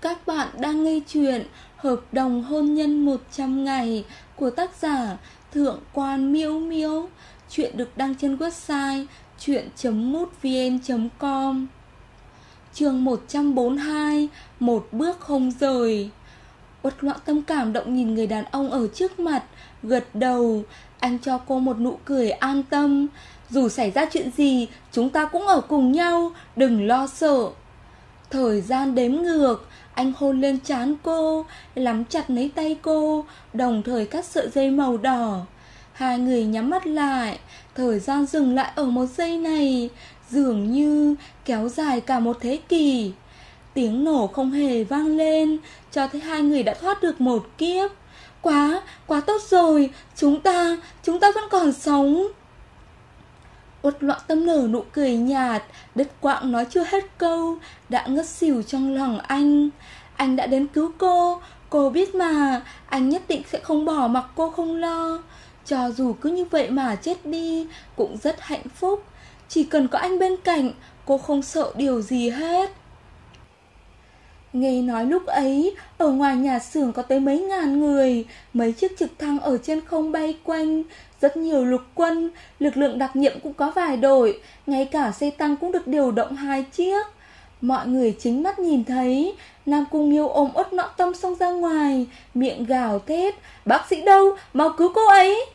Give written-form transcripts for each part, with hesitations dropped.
Các bạn đang nghe chuyện Hợp đồng hôn nhân 100 ngày của tác giả Thượng quan Miễu Miễu. Chuyện được đăng trên website chuyện.mútvn.com. Chương 142. Một bước không rời. Uất Loạn Tâm cảm động nhìn người đàn ông ở trước mặt, gật đầu. Anh cho cô một nụ cười an tâm. Dù xảy ra chuyện gì, chúng ta cũng ở cùng nhau, đừng lo sợ. Thời gian đếm ngược, anh hôn lên trán cô, nắm chặt lấy tay cô, đồng thời cắt sợi dây màu đỏ. Hai người nhắm mắt lại, thời gian dừng lại ở một giây này, dường như kéo dài cả một thế kỷ. Tiếng nổ không hề vang lên, cho thấy hai người đã thoát được một kiếp. Quá tốt rồi, chúng ta vẫn còn sống. Uất Loạn Tâm nở nụ cười nhạt, đứt quãng nói chưa hết câu, đã ngất xỉu trong lòng anh. Anh đã đến cứu cô biết mà, anh nhất định sẽ không bỏ mặc cô không lo. Cho dù cứ như vậy mà chết đi, cũng rất hạnh phúc. Chỉ cần có anh bên cạnh, cô không sợ điều gì hết. Nghe nói lúc ấy, ở ngoài nhà xưởng có tới mấy ngàn người, mấy chiếc trực thăng ở trên không bay quanh, rất nhiều lục quân, lực lượng đặc nhiệm cũng có vài đội, ngay cả xe tăng cũng được điều động 2 chiếc. Mọi người chính mắt nhìn thấy, Nam Cung Nghiêu ôm Uất Loạn Tâm xông ra ngoài, miệng gào thét, bác sĩ đâu, mau cứu cô ấy.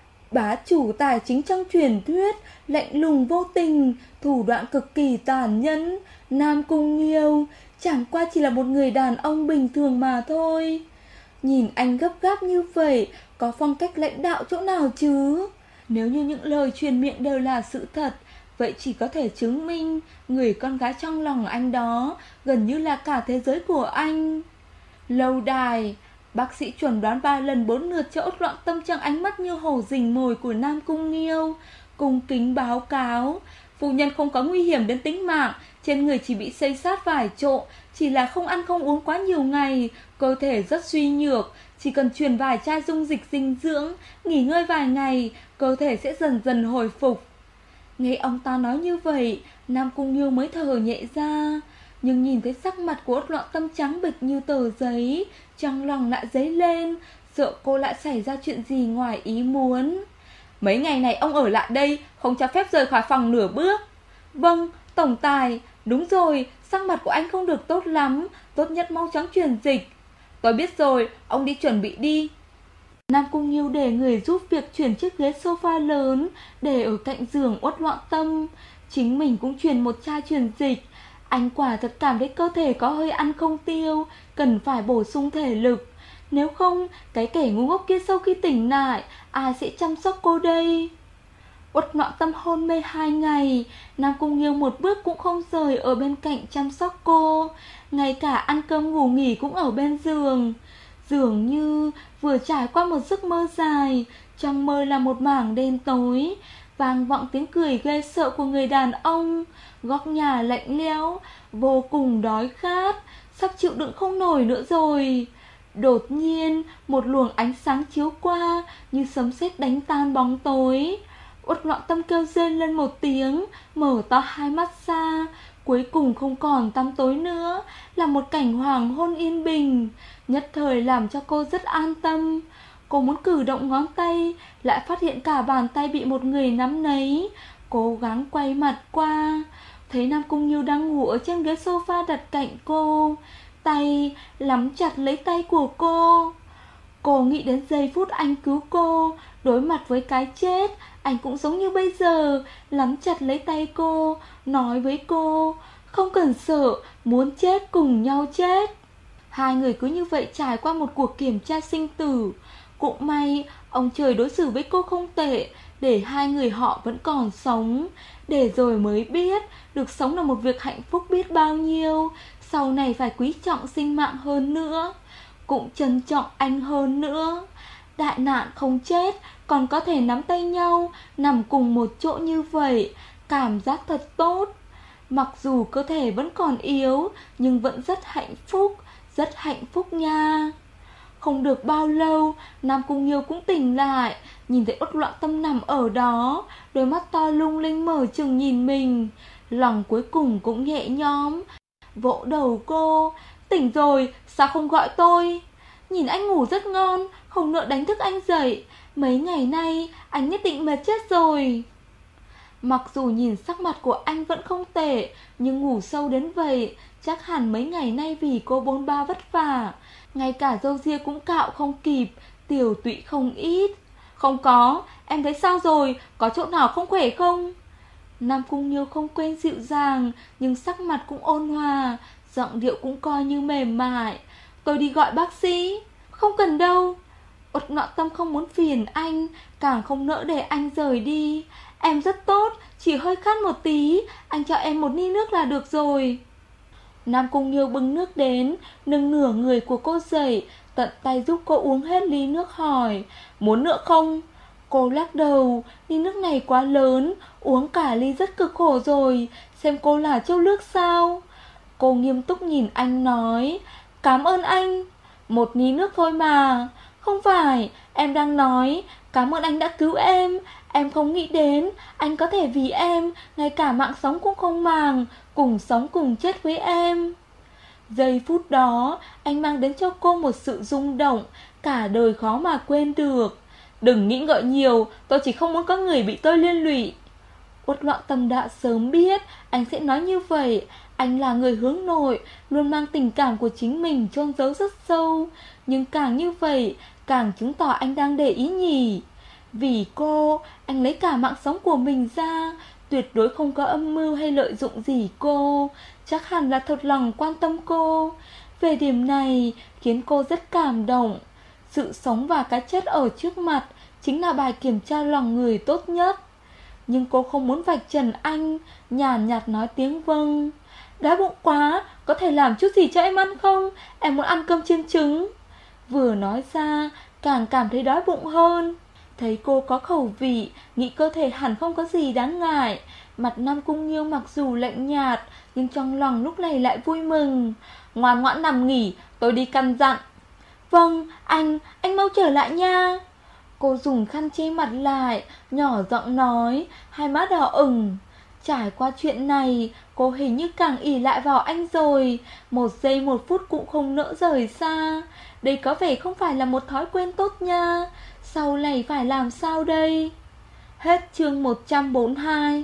Bá chủ tài chính trong truyền thuyết, lạnh lùng vô tình, thủ đoạn cực kỳ tàn nhẫn. Nam Cung Nghiêu chẳng qua chỉ là một người đàn ông bình thường mà thôi. Nhìn anh gấp gáp như vậy, có phong cách lãnh đạo chỗ nào chứ? Nếu như những lời truyền miệng đều là sự thật, vậy chỉ có thể chứng minh người con gái trong lòng anh đó gần như là cả thế giới của anh. Lâu đài, bác sĩ chuẩn đoán 3 lần 4 lượt cho Uất Loạn Tâm trong ánh mắt như hổ rình mồi của Nam Cung Nghiêu, cung kính báo cáo. Phu nhân không có nguy hiểm đến tính mạng, trên người chỉ bị xây xát vài chỗ, chỉ là không ăn không uống quá nhiều ngày, cơ thể rất suy nhược, chỉ cần truyền vài chai dung dịch dinh dưỡng, nghỉ ngơi vài ngày, cơ thể sẽ dần dần hồi phục. Nghe ông ta nói như vậy, Nam Cung Nghiêu mới thở nhẹ ra, nhưng nhìn thấy sắc mặt của Uất Loạn Tâm trắng bệch như tờ giấy, trong lòng lại dấy lên, sợ cô lại xảy ra chuyện gì ngoài ý muốn. Mấy ngày này ông ở lại đây, không cho phép rời khỏi phòng nửa bước. Vâng, tổng tài, đúng rồi, sắc mặt của anh không được tốt lắm, tốt nhất mau chóng truyền dịch. Tôi biết rồi, ông đi chuẩn bị đi. Nam Cung Nghiêu để người giúp việc chuyển chiếc ghế sofa lớn để ở cạnh giường Uất Loạn Tâm. Chính mình cũng truyền một chai truyền dịch. Anh quả thật cảm thấy cơ thể có hơi ăn không tiêu, cần phải bổ sung thể lực. Nếu không, cái kẻ ngu ngốc kia sau khi tỉnh lại, ai sẽ chăm sóc cô đây? Uất Loạn Tâm hôn mê 2 ngày, Nam Cung Nghiêu một bước cũng không rời ở bên cạnh chăm sóc cô, ngay cả ăn cơm ngủ nghỉ cũng ở bên giường. Dường như vừa trải qua một giấc mơ dài, trong mơ là một mảng đen tối, vang vọng tiếng cười ghê sợ của người đàn ông. Góc nhà lạnh lẽo, vô cùng đói khát, sắp chịu đựng không nổi nữa rồi. Đột nhiên, một luồng ánh sáng chiếu qua, như sấm sét đánh tan bóng tối. Uất Loạn Tâm kêu rên lên một tiếng, mở to hai mắt ra. Cuối cùng không còn tăm tối nữa, là một cảnh hoàng hôn yên bình, nhất thời làm cho cô rất an tâm. Cô muốn cử động ngón tay, lại phát hiện cả bàn tay bị một người nắm lấy. Cố gắng quay mặt qua, thấy Nam Cung Nghiêu đang ngủ ở trên ghế sofa đặt cạnh cô, tay nắm chặt lấy tay của cô. Cô nghĩ đến giây phút anh cứu cô, đối mặt với cái chết, anh cũng giống như bây giờ, nắm chặt lấy tay cô, nói với cô, không cần sợ, muốn chết cùng nhau chết. Hai người cứ như vậy trải qua một cuộc kiểm tra sinh tử. Cũng may, ông trời đối xử với cô không tệ, để hai người họ vẫn còn sống. Để rồi mới biết, được sống là một việc hạnh phúc biết bao nhiêu. Sau này phải quý trọng sinh mạng hơn nữa, cũng trân trọng anh hơn nữa. Đại nạn không chết, còn có thể nắm tay nhau, nằm cùng một chỗ như vậy, cảm giác thật tốt. Mặc dù cơ thể vẫn còn yếu, nhưng vẫn rất hạnh phúc nha. Không được bao lâu, Nam Cung Nghiêu cũng tỉnh lại, nhìn thấy Uất Loạn Tâm nằm ở đó, đôi mắt to lung linh mở trừng nhìn mình. Lòng cuối cùng cũng nhẹ nhõm, vỗ đầu cô, tỉnh rồi, sao không gọi tôi? Nhìn anh ngủ rất ngon, không nỡ đánh thức anh dậy. Mấy ngày nay, anh nhất định mệt chết rồi. Mặc dù nhìn sắc mặt của anh vẫn không tệ, nhưng ngủ sâu đến vậy, chắc hẳn mấy ngày nay vì cô bôn ba vất vả. Ngay cả râu ria cũng cạo không kịp, tiểu tụy không ít. Không có, em thấy sao rồi, có chỗ nào không khỏe không? Nam Cung Nghiêu không quên dịu dàng, nhưng sắc mặt cũng ôn hòa, giọng điệu cũng coi như mềm mại. Tôi đi gọi bác sĩ. Không cần đâu. Uất Loạn Tâm không muốn phiền anh, càng không nỡ để anh rời đi. Em rất tốt, chỉ hơi khát một tí, anh cho em một ly nước là được rồi. Nam Cung Nghiêu bưng nước đến, nâng nửa người của cô dậy, tận tay giúp cô uống hết ly nước hỏi, muốn nữa không? Cô lắc đầu, ly nước này quá lớn, uống cả ly rất cực khổ rồi, xem cô là châu nước sao? Cô nghiêm túc nhìn anh nói, cảm ơn anh. Một ly nước thôi mà. Không phải, em đang nói, cảm ơn anh đã cứu em không nghĩ đến, anh có thể vì em, ngay cả mạng sống cũng không màng, cùng sống cùng chết với em. Giây phút đó, anh mang đến cho cô một sự rung động, cả đời khó mà quên được. Đừng nghĩ ngợi nhiều, tôi chỉ không muốn có người bị tôi liên lụy. Uất Loạn Tâm đã sớm biết anh sẽ nói như vậy. Anh là người hướng nội, luôn mang tình cảm của chính mình chôn giấu rất sâu. Nhưng càng như vậy, càng chứng tỏ anh đang để ý nhỉ. Vì cô, anh lấy cả mạng sống của mình ra, tuyệt đối không có âm mưu hay lợi dụng gì cô, chắc hẳn là thật lòng quan tâm cô. Về điểm này khiến cô rất cảm động. Sự sống và cái chết ở trước mặt chính là bài kiểm tra lòng người tốt nhất. Nhưng cô không muốn vạch trần anh, nhàn nhạt nói tiếng vâng. Đói bụng quá, có thể làm chút gì cho em ăn không? Em muốn ăn cơm chiên trứng. Vừa nói ra, càng cảm thấy đói bụng hơn. Thấy cô có khẩu vị, nghĩ cơ thể hẳn không có gì đáng ngại. Mặt Nam Cung Nghiêu mặc dù lạnh nhạt, nhưng trong lòng lúc này lại vui mừng. Ngoan ngoãn nằm nghỉ, tôi đi căn dặn. Vâng, anh mau trở lại nha. Cô dùng khăn che mặt lại, nhỏ giọng nói, hai má đỏ ửng. Trải qua chuyện này, cô hình như càng ỷ lại vào anh rồi, một giây một phút cũng không nỡ rời xa. Đây có vẻ không phải là một thói quen tốt nha. Sau này phải làm sao đây? Hết chương 142.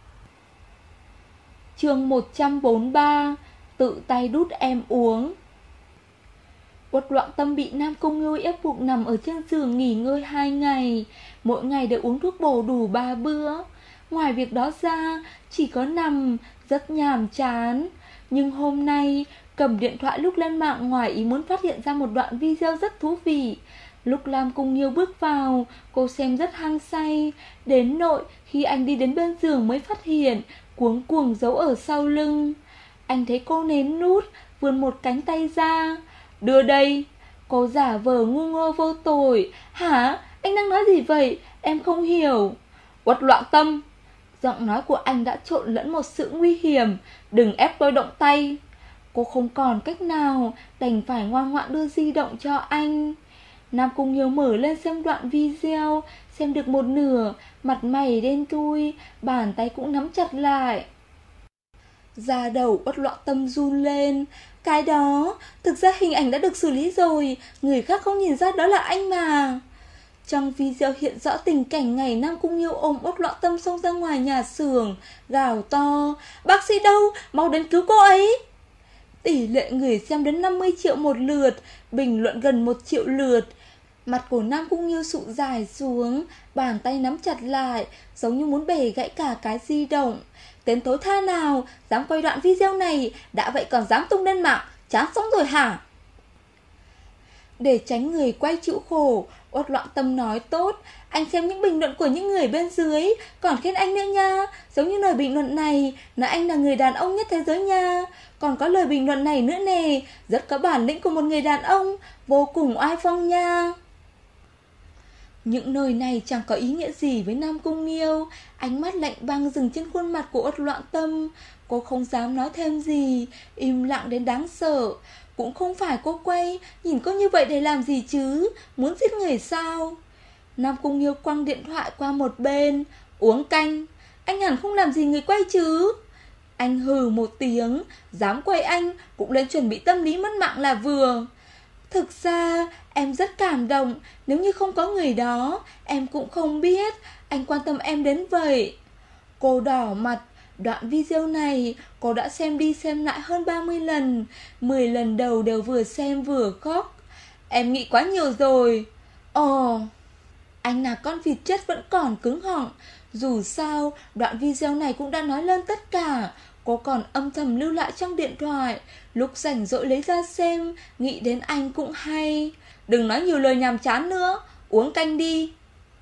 Chương 143. Tự tay đút em uống. Uất Loạn Tâm bị Nam Cung Nghiêu ép buộc nằm ở trên giường nghỉ ngơi 2 ngày, mỗi ngày đều uống thuốc bổ đủ 3 bữa. Ngoài việc đó ra, chỉ có nằm, rất nhàm chán. Nhưng hôm nay, cầm điện thoại lúc lên mạng ngoài ý muốn phát hiện ra một đoạn video rất thú vị. Lúc Nam Cung Nghiêu bước vào, cô xem rất hăng say, đến nỗi khi anh đi đến bên giường mới phát hiện, cuống cuồng giấu ở sau lưng. Anh thấy cô nén nút, vươn một cánh tay ra. Đưa đây. Cô giả vờ ngu ngơ vô tội. Hả? Anh đang nói gì vậy? Em không hiểu. Uất Loạn Tâm. Giọng nói của anh đã trộn lẫn một sự nguy hiểm. Đừng ép tôi động tay. Cô không còn cách nào, đành phải ngoan ngoãn đưa di động cho anh. Nam Cung Nghiêu mở lên xem đoạn video, xem được một nửa, mặt mày đen thui, bàn tay cũng nắm chặt lại. Da đầu Uất Loạn Tâm run lên. Cái đó, thực ra hình ảnh đã được xử lý rồi, người khác không nhìn ra đó là anh mà. Trong video hiện rõ tình cảnh ngày Nam Cung Nghiêu ôm Uất Loạn Tâm xông ra ngoài nhà xưởng, gào to, bác sĩ đâu, mau đến cứu cô ấy. Tỷ lệ người xem đến 50 triệu một lượt, bình luận gần 1 triệu lượt. Mặt của Nam Cung Nghiêu sụ dài xuống, bàn tay nắm chặt lại, giống như muốn bể gãy cả cái di động. Tên tối tha nào, dám quay đoạn video này, đã vậy còn dám tung lên mạng, chán sống rồi hả? Để tránh người quay chịu khổ, Uất Loạn Tâm nói tốt, anh xem những bình luận của những người bên dưới, còn khen anh nữa nha. Giống như lời bình luận này, nói anh là người đàn ông nhất thế giới nha. Còn có lời bình luận này nữa nè, rất có bản lĩnh của một người đàn ông, vô cùng oai phong nha. Những lời này chẳng có ý nghĩa gì với Nam Cung Nghiêu. Ánh mắt lạnh băng dừng trên khuôn mặt của Uất Loạn Tâm. Cô không dám nói thêm gì, im lặng đến đáng sợ. Cũng không phải cô quay, nhìn cô như vậy để làm gì chứ, muốn giết người sao? Nam Cung Nghiêu quăng điện thoại qua một bên. Uống canh. Anh hẳn không làm gì người quay chứ? Anh hừ một tiếng, dám quay anh cũng lên chuẩn bị tâm lý mất mạng là vừa. Thực ra em rất cảm động, nếu như không có người đó, em cũng không biết anh quan tâm em đến vậy. Cô đỏ mặt, đoạn video này cô đã xem đi xem lại hơn 30 lần, 10 lần đầu đều vừa xem vừa khóc. Em nghĩ quá nhiều rồi. Ồ, anh là con vịt chết vẫn còn cứng họng. Dù sao, đoạn video này cũng đã nói lên tất cả. Cô còn âm thầm lưu lại trong điện thoại, lúc rảnh rỗi lấy ra xem, nghĩ đến anh cũng hay. Đừng nói nhiều lời nhàm chán nữa, uống canh đi.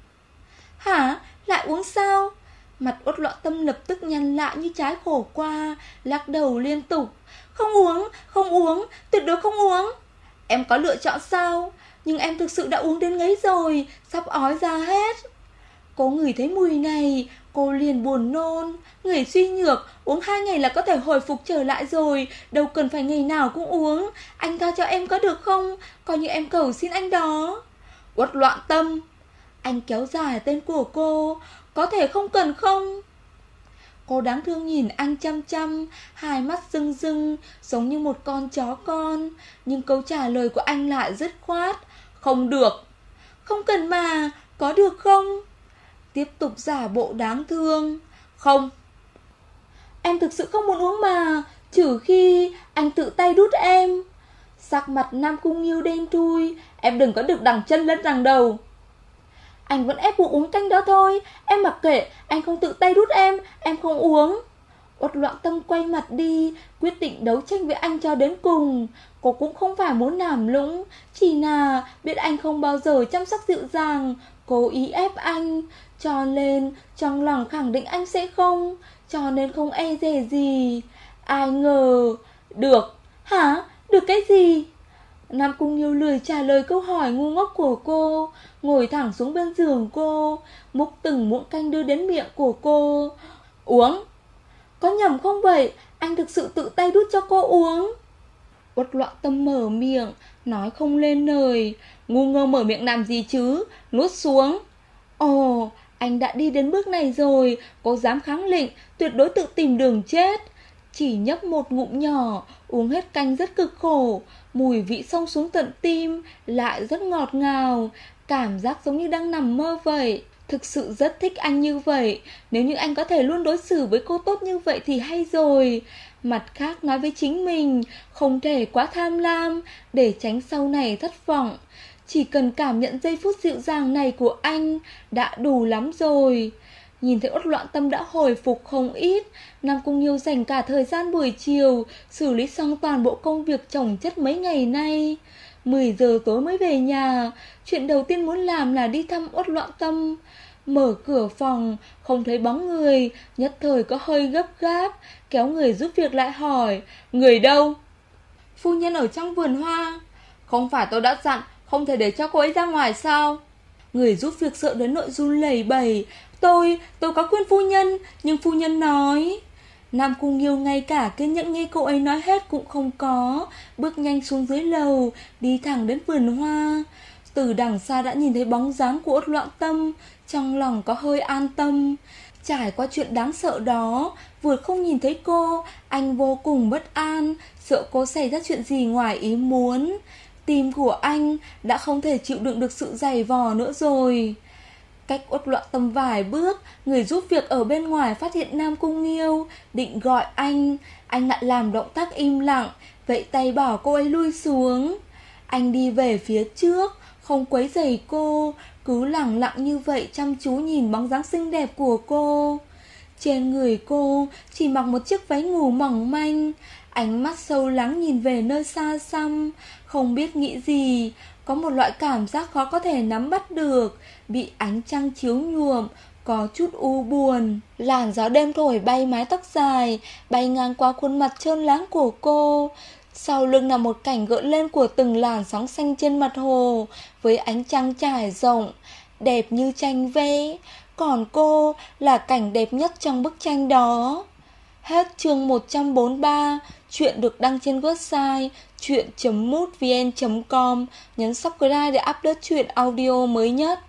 Hả? Lại uống sao? Mặt Uất Loạn Tâm lập tức nhăn lại như trái khổ qua, lắc đầu liên tục. Không uống, không uống, tuyệt đối không uống. Em có lựa chọn sao? Nhưng em thực sự đã uống đến ngấy rồi, sắp ói ra hết. Cô ngửi thấy mùi này, cô liền buồn nôn. Người suy nhược, uống 2 ngày là có thể hồi phục trở lại rồi, đâu cần phải ngày nào cũng uống. Anh tha cho em có được không? Coi như em cầu xin anh đó. Uất Loạn Tâm. Anh kéo dài tên của cô. Có thể không cần không? Cô đáng thương nhìn anh chăm chăm, hai mắt rưng rưng, giống như một con chó con. Nhưng câu trả lời của anh lại dứt khoát. Không được. Không cần mà, có được không? Tiếp tục giả bộ đáng thương. Không. Em thực sự không muốn uống mà, trừ khi anh tự tay đút em. Sắc mặt Nam Cung Nghiêu đen thui. Em đừng có được đằng chân lẫn đằng đầu. Anh vẫn ép buộc uống canh đó thôi. Em mặc kệ, anh không tự tay đút em không uống. Uất Loạn Tâm quay mặt đi, quyết định đấu tranh với anh cho đến cùng. Cô cũng không phải muốn làm lũng, chỉ là biết anh không bao giờ chăm sóc dịu dàng, cố ý ép anh. Cho nên trong lòng khẳng định anh sẽ không, cho nên không e dè gì. Ai ngờ. Được. Hả? Được cái gì? Nam Cung Nghiêu lười trả lời câu hỏi ngu ngốc của cô, ngồi thẳng xuống bên giường cô, múc từng muỗng canh đưa đến miệng của cô. Uống. Có nhầm không vậy? Anh thực sự tự tay đút cho cô uống. Uất Loạn Tâm mở miệng, nói không lên lời. Ngu ngơ mở miệng làm gì chứ? Nuốt xuống. Ồ, anh đã đi đến bước này rồi, cô dám kháng lệnh, tuyệt đối tự tìm đường chết. Chỉ nhấp một ngụm nhỏ, uống hết canh rất cực khổ. Mùi vị xông xuống tận tim, lại rất ngọt ngào, cảm giác giống như đang nằm mơ vậy. Thực sự rất thích anh như vậy. Nếu như anh có thể luôn đối xử với cô tốt như vậy thì hay rồi. Mặt khác nói với chính mình, không thể quá tham lam, để tránh sau này thất vọng. Chỉ cần cảm nhận giây phút dịu dàng này của anh đã đủ lắm rồi. Nhìn thấy Uất Loạn Tâm đã hồi phục không ít, Nam Cung Nghiêu dành cả thời gian buổi chiều xử lý xong toàn bộ công việc chồng chất mấy ngày nay. 10 giờ tối mới về nhà. Chuyện đầu tiên muốn làm là đi thăm Uất Loạn Tâm. Mở cửa phòng, không thấy bóng người, nhất thời có hơi gấp gáp, kéo người giúp việc lại hỏi. Người đâu? Phu nhân ở trong vườn hoa. Không phải tôi đã dặn không thể để cho cô ấy ra ngoài sao? Người giúp việc sợ đến nội run lẩy bẩy. Tôi có khuyên phu nhân, nhưng phu nhân nói. Nam Cung Nghiêu ngay cả kiên nhẫn nghe cô ấy nói hết cũng không có, bước nhanh xuống dưới lầu, đi thẳng đến vườn hoa. Từ đằng xa đã nhìn thấy bóng dáng của Uất Loạn Tâm, trong lòng có hơi an tâm. Trải qua chuyện đáng sợ đó, vừa không nhìn thấy cô, anh vô cùng bất an, sợ cô xảy ra chuyện gì ngoài ý muốn. Tim của anh đã không thể chịu đựng được sự dày vò nữa rồi. Cách Uất Loạn Tâm vài bước, người giúp việc ở bên ngoài phát hiện Nam Cung Nghiêu, định gọi anh lại làm động tác im lặng, vẫy tay bảo cô ấy lui xuống. Anh đi về phía trước, không quấy rầy cô, cứ lẳng lặng như vậy chăm chú nhìn bóng dáng xinh đẹp của cô. Trên người cô chỉ mặc một chiếc váy ngủ mỏng manh, ánh mắt sâu lắng nhìn về nơi xa xăm, không biết nghĩ gì, có một loại cảm giác khó có thể nắm bắt được, bị ánh trăng chiếu nhuộm, có chút u buồn. Làn gió đêm thổi bay mái tóc dài, bay ngang qua khuôn mặt trơn láng của cô. Sau lưng là một cảnh gợn lên của từng làn sóng xanh trên mặt hồ, với ánh trăng trải rộng, đẹp như tranh vẽ. Còn cô là cảnh đẹp nhất trong bức tranh đó. Hết chương 143. Chuyện được đăng trên website chuyện.mútvn.com. Nhấn subscribe để update chuyện audio mới nhất.